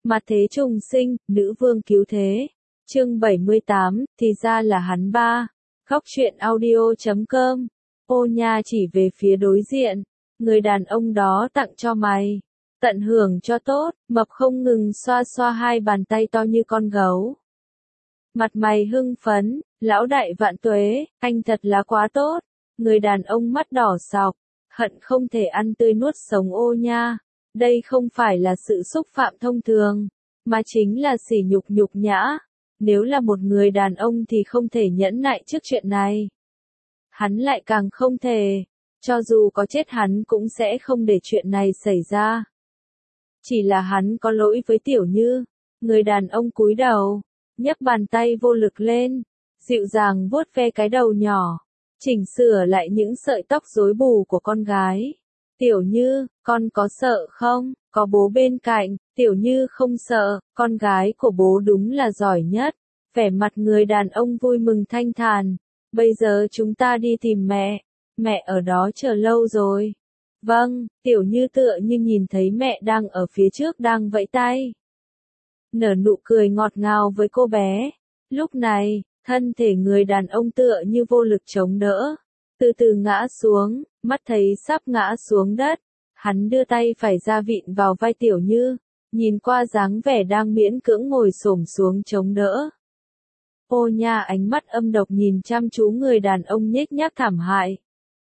Mặt thế trùng sinh, nữ vương cứu thế. Chương 78, thì ra là hắn ba. Góc truyện audio.com. Ô nha chỉ về phía đối diện. Người đàn ông đó tặng cho mày. Tận hưởng cho tốt, mập không ngừng xoa xoa hai bàn tay to như con gấu. Mặt mày hưng phấn, lão đại vạn tuế, anh thật là quá tốt. Người đàn ông mắt đỏ sọc, hận không thể ăn tươi nuốt sống ô nha. Đây không phải là sự xúc phạm thông thường, mà chính là sỉ nhục nhã. Nếu là một người đàn ông thì không thể nhẫn nại trước chuyện này. Hắn lại càng không thể, cho dù có chết hắn cũng sẽ không để chuyện này xảy ra. Chỉ là hắn có lỗi với Tiểu Như. Người đàn ông cúi đầu, nhấc bàn tay vô lực lên, dịu dàng vuốt ve cái đầu nhỏ, chỉnh sửa lại những sợi tóc rối bù của con gái. Tiểu Như, con có sợ không? Có bố bên cạnh. Tiểu Như không sợ, con gái của bố đúng là giỏi nhất. Vẻ mặt người đàn ông vui mừng thanh thản. Bây giờ chúng ta đi tìm mẹ. Mẹ ở đó chờ lâu rồi. Vâng, Tiểu Như tựa như nhìn thấy mẹ đang ở phía trước đang vẫy tay. Nở nụ cười ngọt ngào với cô bé. Lúc này, thân thể người đàn ông tựa như vô lực chống đỡ. Từ từ ngã xuống, mắt thấy sắp ngã xuống đất. Hắn đưa tay phải ra vịn vào vai Tiểu Như, nhìn qua dáng vẻ đang miễn cưỡng ngồi xổm xuống chống đỡ. Ô nha ánh mắt âm độc nhìn chăm chú người đàn ông nhếch nhác thảm hại.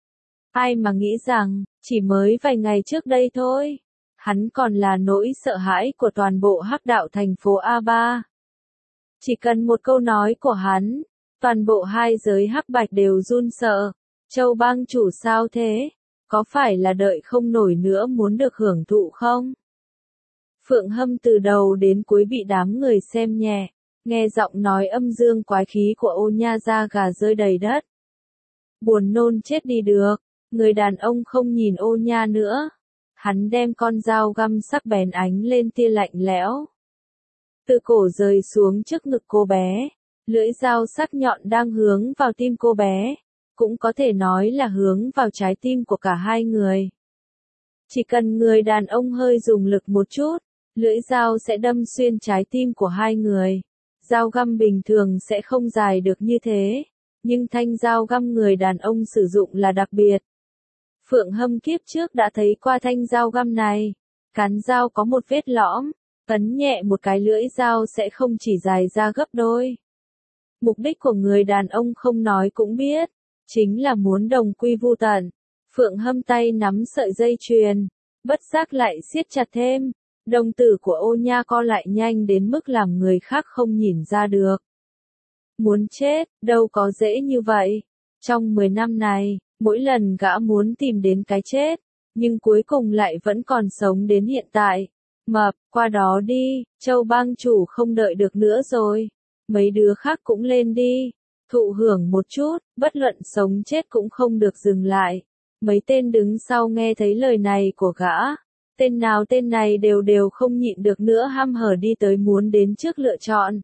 Ai mà nghĩ rằng, chỉ mới vài ngày trước đây thôi, hắn còn là nỗi sợ hãi của toàn bộ hắc đạo thành phố A3. Chỉ cần một câu nói của hắn, toàn bộ hai giới hắc bạch đều run sợ. Châu bang chủ sao thế? Có phải là đợi không nổi nữa muốn được hưởng thụ không? Phượng Hâm từ đầu đến cuối bị đám người xem nhẹ, nghe giọng nói âm dương quái khí của ô nha da gà rơi đầy đất. Buồn nôn chết đi được, người đàn ông không nhìn ô nha nữa. Hắn đem con dao găm sắc bén ánh lên tia lạnh lẽo. Từ cổ rơi xuống trước ngực cô bé, lưỡi dao sắc nhọn đang hướng vào tim cô bé. Cũng có thể nói là hướng vào trái tim của cả hai người. Chỉ cần người đàn ông hơi dùng lực một chút, lưỡi dao sẽ đâm xuyên trái tim của hai người. Dao găm bình thường sẽ không dài được như thế, nhưng thanh dao găm người đàn ông sử dụng là đặc biệt. Phượng Hâm kiếp trước đã thấy qua thanh dao găm này. Cán dao có một vết lõm, ấn nhẹ một cái lưỡi dao sẽ không chỉ dài ra gấp đôi. Mục đích của người đàn ông không nói cũng biết. Chính là muốn đồng quy vu tận. Phượng Hâm tay nắm sợi dây chuyền, bất giác lại siết chặt thêm. Đồng tử của ô nha co lại nhanh đến mức làm người khác không nhìn ra được. Muốn chết, đâu có dễ như vậy. Trong 10 năm này, mỗi lần gã muốn tìm đến cái chết, nhưng cuối cùng lại vẫn còn sống đến hiện tại. Mập, qua đó đi, Châu bang chủ không đợi được nữa rồi. Mấy đứa khác cũng lên đi. Thụ hưởng một chút, bất luận sống chết cũng không được dừng lại. Mấy tên đứng sau nghe thấy lời này của gã. Tên nào tên này đều không nhịn được nữa hăm hở đi tới muốn đến trước lựa chọn.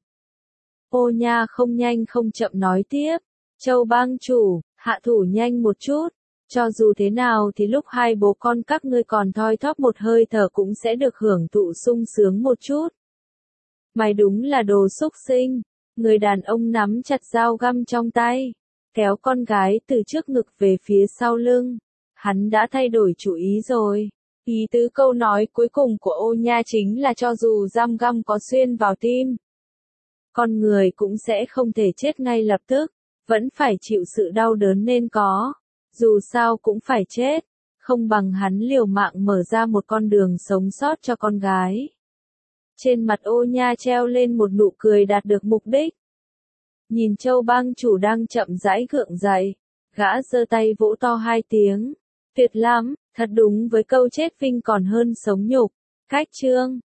Ô nha không nhanh không chậm nói tiếp. Châu bang chủ, hạ thủ nhanh một chút. Cho dù thế nào thì lúc hai bố con các ngươi còn thoi thóp một hơi thở cũng sẽ được hưởng thụ sung sướng một chút. Mày đúng là đồ xúc sinh. Người đàn ông nắm chặt dao găm trong tay, kéo con gái từ trước ngực về phía sau lưng. Hắn đã thay đổi chủ ý rồi. Ý tứ câu nói cuối cùng của ô nha chính là cho dù dao găm có xuyên vào tim, con người cũng sẽ không thể chết ngay lập tức, vẫn phải chịu sự đau đớn nên có. Dù sao cũng phải chết, không bằng hắn liều mạng mở ra một con đường sống sót cho con gái. Trên mặt ô nha treo lên một nụ cười đạt được mục đích. Nhìn Châu bang chủ đang chậm rãi gượng dậy, gã giơ tay vỗ to hai tiếng. Tuyệt lắm, thật đúng với câu chết vinh còn hơn sống nhục. Cách chương